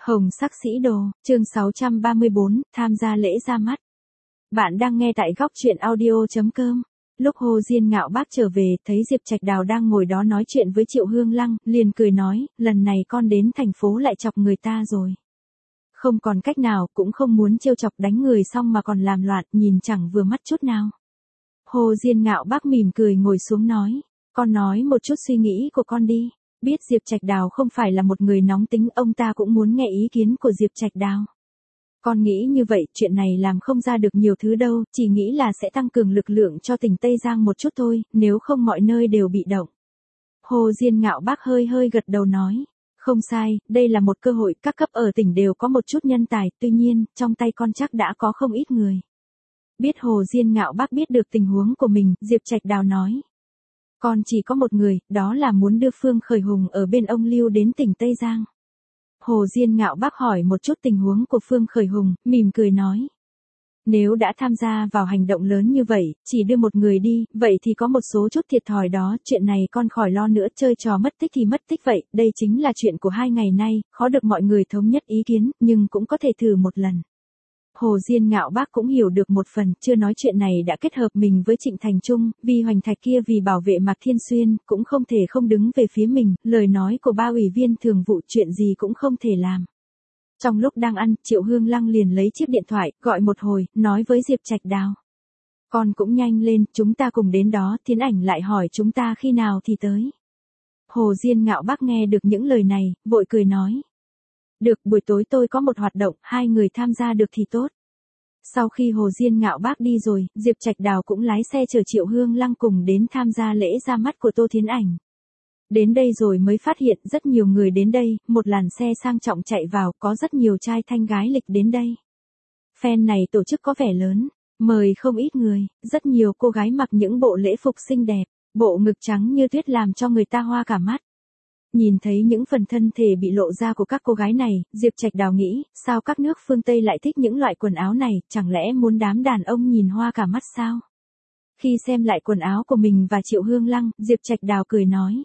Hồng sắc sĩ đồ, chương 634, tham gia lễ ra mắt. Bạn đang nghe tại góc truyện audio.com. Lúc Hồ Diên Ngạo Bác trở về, thấy Diệp Trạch Đào đang ngồi đó nói chuyện với Triệu Hương Lăng, liền cười nói, lần này con đến thành phố lại chọc người ta rồi. Không còn cách nào, cũng không muốn trêu chọc đánh người xong mà còn làm loạn, nhìn chẳng vừa mắt chút nào. Hồ Diên Ngạo Bác mỉm cười ngồi xuống nói, con nói một chút suy nghĩ của con đi. Biết Diệp Trạch Đào không phải là một người nóng tính, ông ta cũng muốn nghe ý kiến của Diệp Trạch Đào. Con nghĩ như vậy, chuyện này làm không ra được nhiều thứ đâu, chỉ nghĩ là sẽ tăng cường lực lượng cho tỉnh Tây Giang một chút thôi, nếu không mọi nơi đều bị động. Hồ Diên Ngạo Bác hơi gật đầu nói, không sai, đây là một cơ hội, các cấp ở tỉnh đều có một chút nhân tài, tuy nhiên, trong tay con chắc đã có không ít người. Biết Hồ Diên Ngạo Bác biết được tình huống của mình, Diệp Trạch Đào nói. Con chỉ có một người, đó là muốn đưa Phương Khởi Hùng ở bên ông Lưu đến tỉnh Tây Giang. Hồ Diên Ngạo Bác hỏi một chút tình huống của Phương Khởi Hùng, mỉm cười nói. Nếu đã tham gia vào hành động lớn như vậy, chỉ đưa một người đi, vậy thì có một số chút thiệt thòi đó, chuyện này con khỏi lo nữa, chơi trò mất tích thì mất tích vậy, đây chính là chuyện của 2 ngày nay, khó được mọi người thống nhất ý kiến, nhưng cũng có thể thử một lần. Hồ Diên Ngạo Bác cũng hiểu được một phần, chưa nói chuyện này đã kết hợp mình với Trịnh Thành Trung, vì Hoành Thạch kia vì bảo vệ Mạc Thiên Xuyên, cũng không thể không đứng về phía mình, lời nói của ba ủy viên thường vụ chuyện gì cũng không thể làm. Trong lúc đang ăn, Triệu Hương Lăng liền lấy chiếc điện thoại, gọi một hồi, nói với Diệp Trạch Đào. Con cũng nhanh lên, chúng ta cùng đến đó, Thiến Ảnh lại hỏi chúng ta khi nào thì tới. Hồ Diên Ngạo Bác nghe được những lời này, vội cười nói. Được, buổi tối tôi có một hoạt động, 2 người tham gia được thì tốt. Sau khi Hồ Diên Ngạo Bác đi rồi, Diệp Trạch Đào cũng lái xe chở Triệu Hương Lăng cùng đến tham gia lễ ra mắt của Tô Thiến Ảnh. Đến đây rồi mới phát hiện rất nhiều người đến đây, một làn xe sang trọng chạy vào, có rất nhiều trai thanh gái lịch đến đây. Fan này tổ chức có vẻ lớn, mời không ít người, rất nhiều cô gái mặc những bộ lễ phục xinh đẹp, bộ ngực trắng như tuyết làm cho người ta hoa cả mắt. Nhìn thấy những phần thân thể bị lộ ra của các cô gái này, Diệp Trạch Đào nghĩ, sao các nước phương Tây lại thích những loại quần áo này, chẳng lẽ muốn đám đàn ông nhìn hoa cả mắt sao? Khi xem lại quần áo của mình và Triệu Hương Lăng, Diệp Trạch Đào cười nói.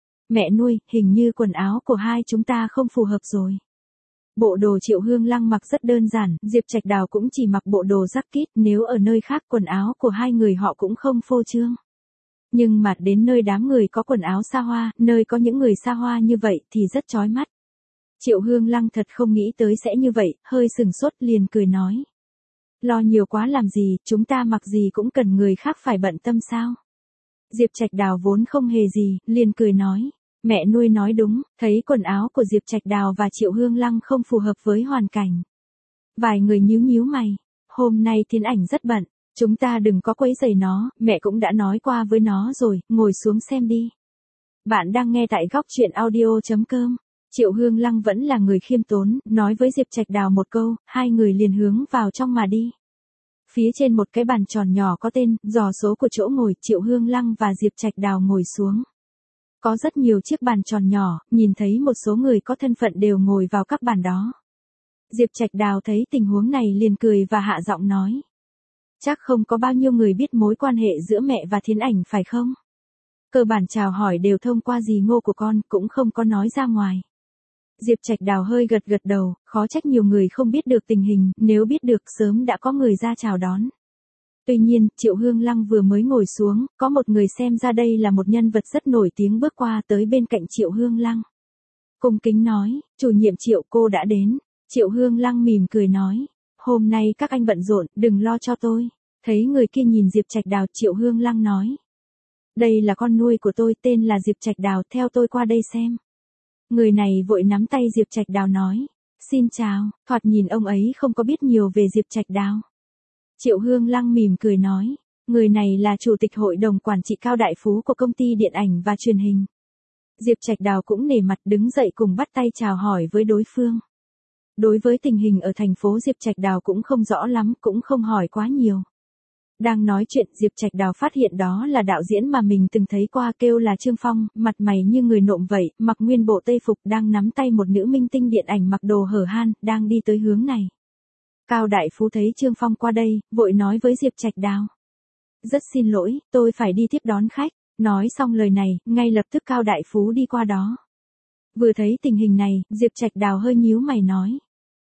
Mẹ nuôi, hình như quần áo của hai chúng ta không phù hợp rồi. Bộ đồ Triệu Hương Lăng mặc rất đơn giản, Diệp Trạch Đào cũng chỉ mặc bộ đồ jacket, nếu ở nơi khác quần áo của hai người họ cũng không phô trương. Nhưng mà đến nơi đám người có quần áo xa hoa, nơi có những người xa hoa như vậy thì rất chói mắt. Triệu Hương Lăng thật không nghĩ tới sẽ như vậy, hơi sừng sốt liền cười nói. Lo nhiều quá làm gì, chúng ta mặc gì cũng cần người khác phải bận tâm sao. Diệp Trạch Đào vốn không hề gì, liền cười nói. Mẹ nuôi nói đúng, thấy quần áo của Diệp Trạch Đào và Triệu Hương Lăng không phù hợp với hoàn cảnh. Vài người nhíu mày, hôm nay Thiến Ảnh rất bận. Chúng ta đừng có quấy rầy nó, mẹ cũng đã nói qua với nó rồi, ngồi xuống xem đi. Bạn đang nghe tại góc truyện audio.com. Triệu Hương Lăng vẫn là người khiêm tốn, nói với Diệp Trạch Đào một câu, 2 người liền hướng vào trong mà đi. Phía trên một cái bàn tròn nhỏ có tên, dò số của chỗ ngồi, Triệu Hương Lăng và Diệp Trạch Đào ngồi xuống. Có rất nhiều chiếc bàn tròn nhỏ, nhìn thấy một số người có thân phận đều ngồi vào các bàn đó. Diệp Trạch Đào thấy tình huống này liền cười và hạ giọng nói. Chắc không có bao nhiêu người biết mối quan hệ giữa mẹ và Thiến Ảnh phải không? Cơ bản chào hỏi đều thông qua dì Ngô của con, cũng không có nói ra ngoài. Diệp Trạch Đào hơi gật đầu, khó trách nhiều người không biết được tình hình, nếu biết được sớm đã có người ra chào đón. Tuy nhiên, Triệu Hương Lăng vừa mới ngồi xuống, có một người xem ra đây là một nhân vật rất nổi tiếng bước qua tới bên cạnh Triệu Hương Lăng. Cung kính nói, chủ nhiệm Triệu cô đã đến. Triệu Hương Lăng mỉm cười nói. Hôm nay các anh bận rộn, đừng lo cho tôi. Thấy người kia nhìn Diệp Trạch Đào, Triệu Hương Lăng nói. Đây là con nuôi của tôi, tên là Diệp Trạch Đào, theo tôi qua đây xem. Người này vội nắm tay Diệp Trạch Đào nói. Xin chào, thoạt nhìn ông ấy không có biết nhiều về Diệp Trạch Đào. Triệu Hương Lăng mỉm cười nói. Người này là chủ tịch hội đồng quản trị Cao Đại Phú của công ty điện ảnh và truyền hình. Diệp Trạch Đào cũng nể mặt đứng dậy cùng bắt tay chào hỏi với đối phương. Đối với tình hình ở thành phố Diệp Trạch Đào cũng không rõ lắm, cũng không hỏi quá nhiều. Đang nói chuyện, Diệp Trạch Đào phát hiện đó là đạo diễn mà mình từng thấy qua, kêu là Trương Phong, mặt mày như người nộm vậy, mặc nguyên bộ tây phục, đang nắm tay một nữ minh tinh điện ảnh mặc đồ hở han, đang đi tới hướng này. Cao Đại Phú thấy Trương Phong qua đây, vội nói với Diệp Trạch Đào. Rất xin lỗi, tôi phải đi tiếp đón khách. Nói xong lời này, ngay lập tức Cao Đại Phú đi qua đó. Vừa thấy tình hình này, Diệp Trạch Đào hơi nhíu mày nói.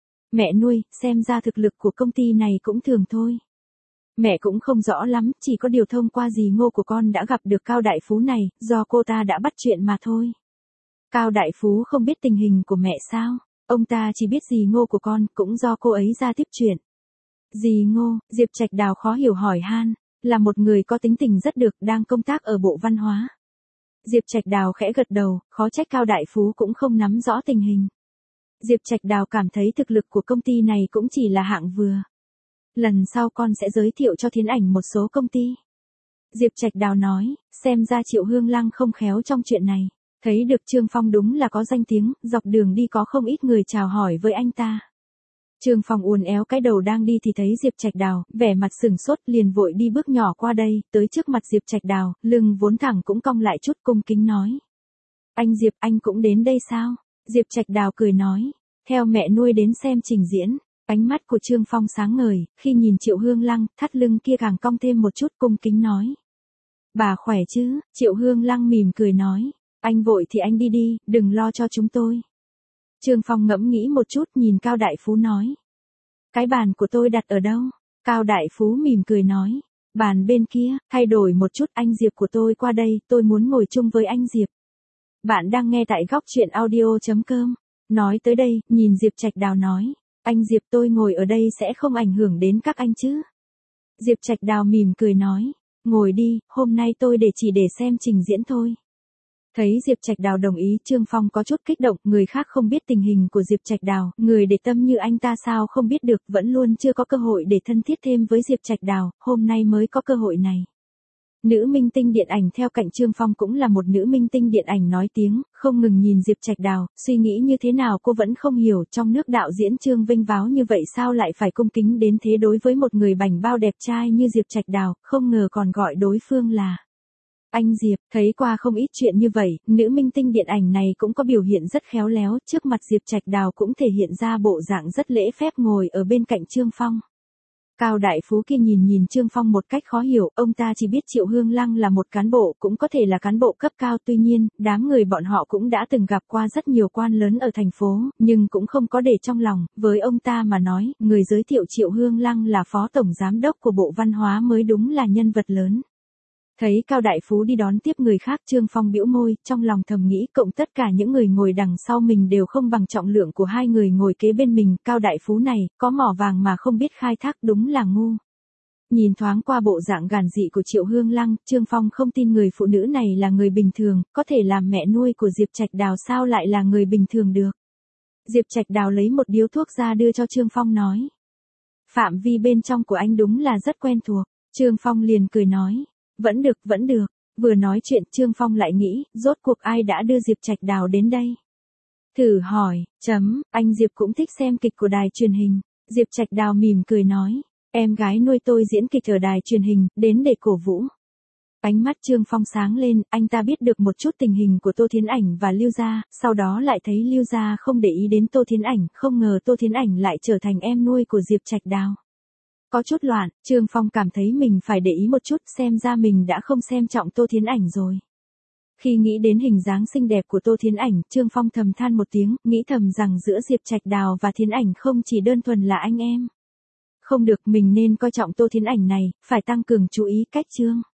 Mẹ nuôi, xem ra thực lực của công ty này cũng thường thôi. Mẹ cũng không rõ lắm, chỉ có điều thông qua dì Ngô của con đã gặp được Cao Đại Phú này, do cô ta đã bắt chuyện mà thôi. Cao Đại Phú không biết tình hình của mẹ sao? Ông ta chỉ biết dì Ngô của con, cũng do cô ấy ra tiếp chuyện. Dì Ngô, Diệp Trạch Đào khó hiểu hỏi han, là một người có tính tình rất được, đang công tác ở Bộ Văn hóa. Diệp Trạch Đào khẽ gật đầu, khó trách Cao Đại Phú cũng không nắm rõ tình hình. Diệp Trạch Đào cảm thấy thực lực của công ty này cũng chỉ là hạng vừa. Lần sau con sẽ giới thiệu cho Thiến Ảnh một số công ty. Diệp Trạch Đào nói, xem ra Triệu Hương Lăng không khéo trong chuyện này. Thấy được Trương Phong đúng là có danh tiếng, dọc đường đi có không ít người chào hỏi với anh ta. Trương Phong uốn éo cái đầu đang đi thì thấy Diệp Trạch Đào, vẻ mặt sừng sốt liền vội đi bước nhỏ qua đây, tới trước mặt Diệp Trạch Đào, lưng vốn thẳng cũng cong lại chút cung kính nói. Anh Diệp, anh cũng đến đây sao? Diệp Trạch Đào cười nói, theo mẹ nuôi đến xem trình diễn. Ánh mắt của Trương Phong sáng ngời, khi nhìn Triệu Hương Lăng, thắt lưng kia càng cong thêm một chút cung kính nói. Bà khỏe chứ? Triệu Hương Lăng mỉm cười nói. Anh vội thì anh đi đi, đừng lo cho chúng tôi. Trương Phong ngẫm nghĩ một chút nhìn Cao Đại Phú nói. Cái bàn của tôi đặt ở đâu? Cao Đại Phú mỉm cười nói. Bàn bên kia, thay đổi một chút anh Diệp của tôi qua đây, tôi muốn ngồi chung với anh Diệp. Bạn đang nghe tại góc truyện audio.com. Nói tới đây, nhìn Diệp Trạch Đào nói. Anh Diệp tôi ngồi ở đây sẽ không ảnh hưởng đến các anh chứ? Diệp Trạch Đào mỉm cười nói. Ngồi đi, hôm nay tôi chỉ để xem trình diễn thôi. Thấy Diệp Trạch Đào đồng ý, Trương Phong có chút kích động, người khác không biết tình hình của Diệp Trạch Đào, người để tâm như anh ta sao không biết được, vẫn luôn chưa có cơ hội để thân thiết thêm với Diệp Trạch Đào, hôm nay mới có cơ hội này. Nữ minh tinh điện ảnh theo cạnh Trương Phong cũng là một nữ minh tinh điện ảnh nói tiếng, không ngừng nhìn Diệp Trạch Đào, suy nghĩ như thế nào cô vẫn không hiểu, trong nước đạo diễn Trương Vinh Váo như vậy sao lại phải cung kính đến thế đối với một người bảnh bao đẹp trai như Diệp Trạch Đào, không ngờ còn gọi đối phương là anh Diệp. Thấy qua không ít chuyện như vậy, nữ minh tinh điện ảnh này cũng có biểu hiện rất khéo léo, trước mặt Diệp Trạch Đào cũng thể hiện ra bộ dạng rất lễ phép ngồi ở bên cạnh Trương Phong. Cao Đại Phú kia nhìn Trương Phong một cách khó hiểu, ông ta chỉ biết Triệu Hương Lăng là một cán bộ, cũng có thể là cán bộ cấp cao, tuy nhiên, đám người bọn họ cũng đã từng gặp qua rất nhiều quan lớn ở thành phố, nhưng cũng không có để trong lòng, với ông ta mà nói, người giới thiệu Triệu Hương Lăng là phó tổng giám đốc của Bộ Văn hóa mới đúng là nhân vật lớn. Thấy Cao Đại Phú đi đón tiếp người khác, Trương Phong bĩu môi, trong lòng thầm nghĩ cộng tất cả những người ngồi đằng sau mình đều không bằng trọng lượng của hai người ngồi kế bên mình, Cao Đại Phú này, có mỏ vàng mà không biết khai thác đúng là ngu. Nhìn thoáng qua bộ dạng gàn dị của Triệu Hương Lăng, Trương Phong không tin người phụ nữ này là người bình thường, có thể làm mẹ nuôi của Diệp Trạch Đào sao lại là người bình thường được. Diệp Trạch Đào lấy một điếu thuốc ra đưa cho Trương Phong nói. Phạm vi bên trong của anh đúng là rất quen thuộc. Trương Phong liền cười nói. Vẫn được. Vừa nói chuyện Trương Phong lại nghĩ, rốt cuộc ai đã đưa Diệp Trạch Đào đến đây. Thử hỏi, anh Diệp cũng thích xem kịch của đài truyền hình. Diệp Trạch Đào mỉm cười nói, em gái nuôi tôi diễn kịch ở đài truyền hình, đến để cổ vũ. Ánh mắt Trương Phong sáng lên, anh ta biết được một chút tình hình của Tô Thiến Ảnh và Lưu Gia, sau đó lại thấy Lưu Gia không để ý đến Tô Thiến Ảnh, không ngờ Tô Thiến Ảnh lại trở thành em nuôi của Diệp Trạch Đào. Có chút loạn, Trương Phong cảm thấy mình phải để ý một chút, xem ra mình đã không xem trọng Tô Thiến Ảnh rồi. Khi nghĩ đến hình dáng xinh đẹp của Tô Thiến Ảnh, Trương Phong thầm than một tiếng, nghĩ thầm rằng giữa Diệp Trạch Đào và Thiến Ảnh không chỉ đơn thuần là anh em. Không được, mình nên coi trọng Tô Thiến Ảnh này, phải tăng cường chú ý cách chương.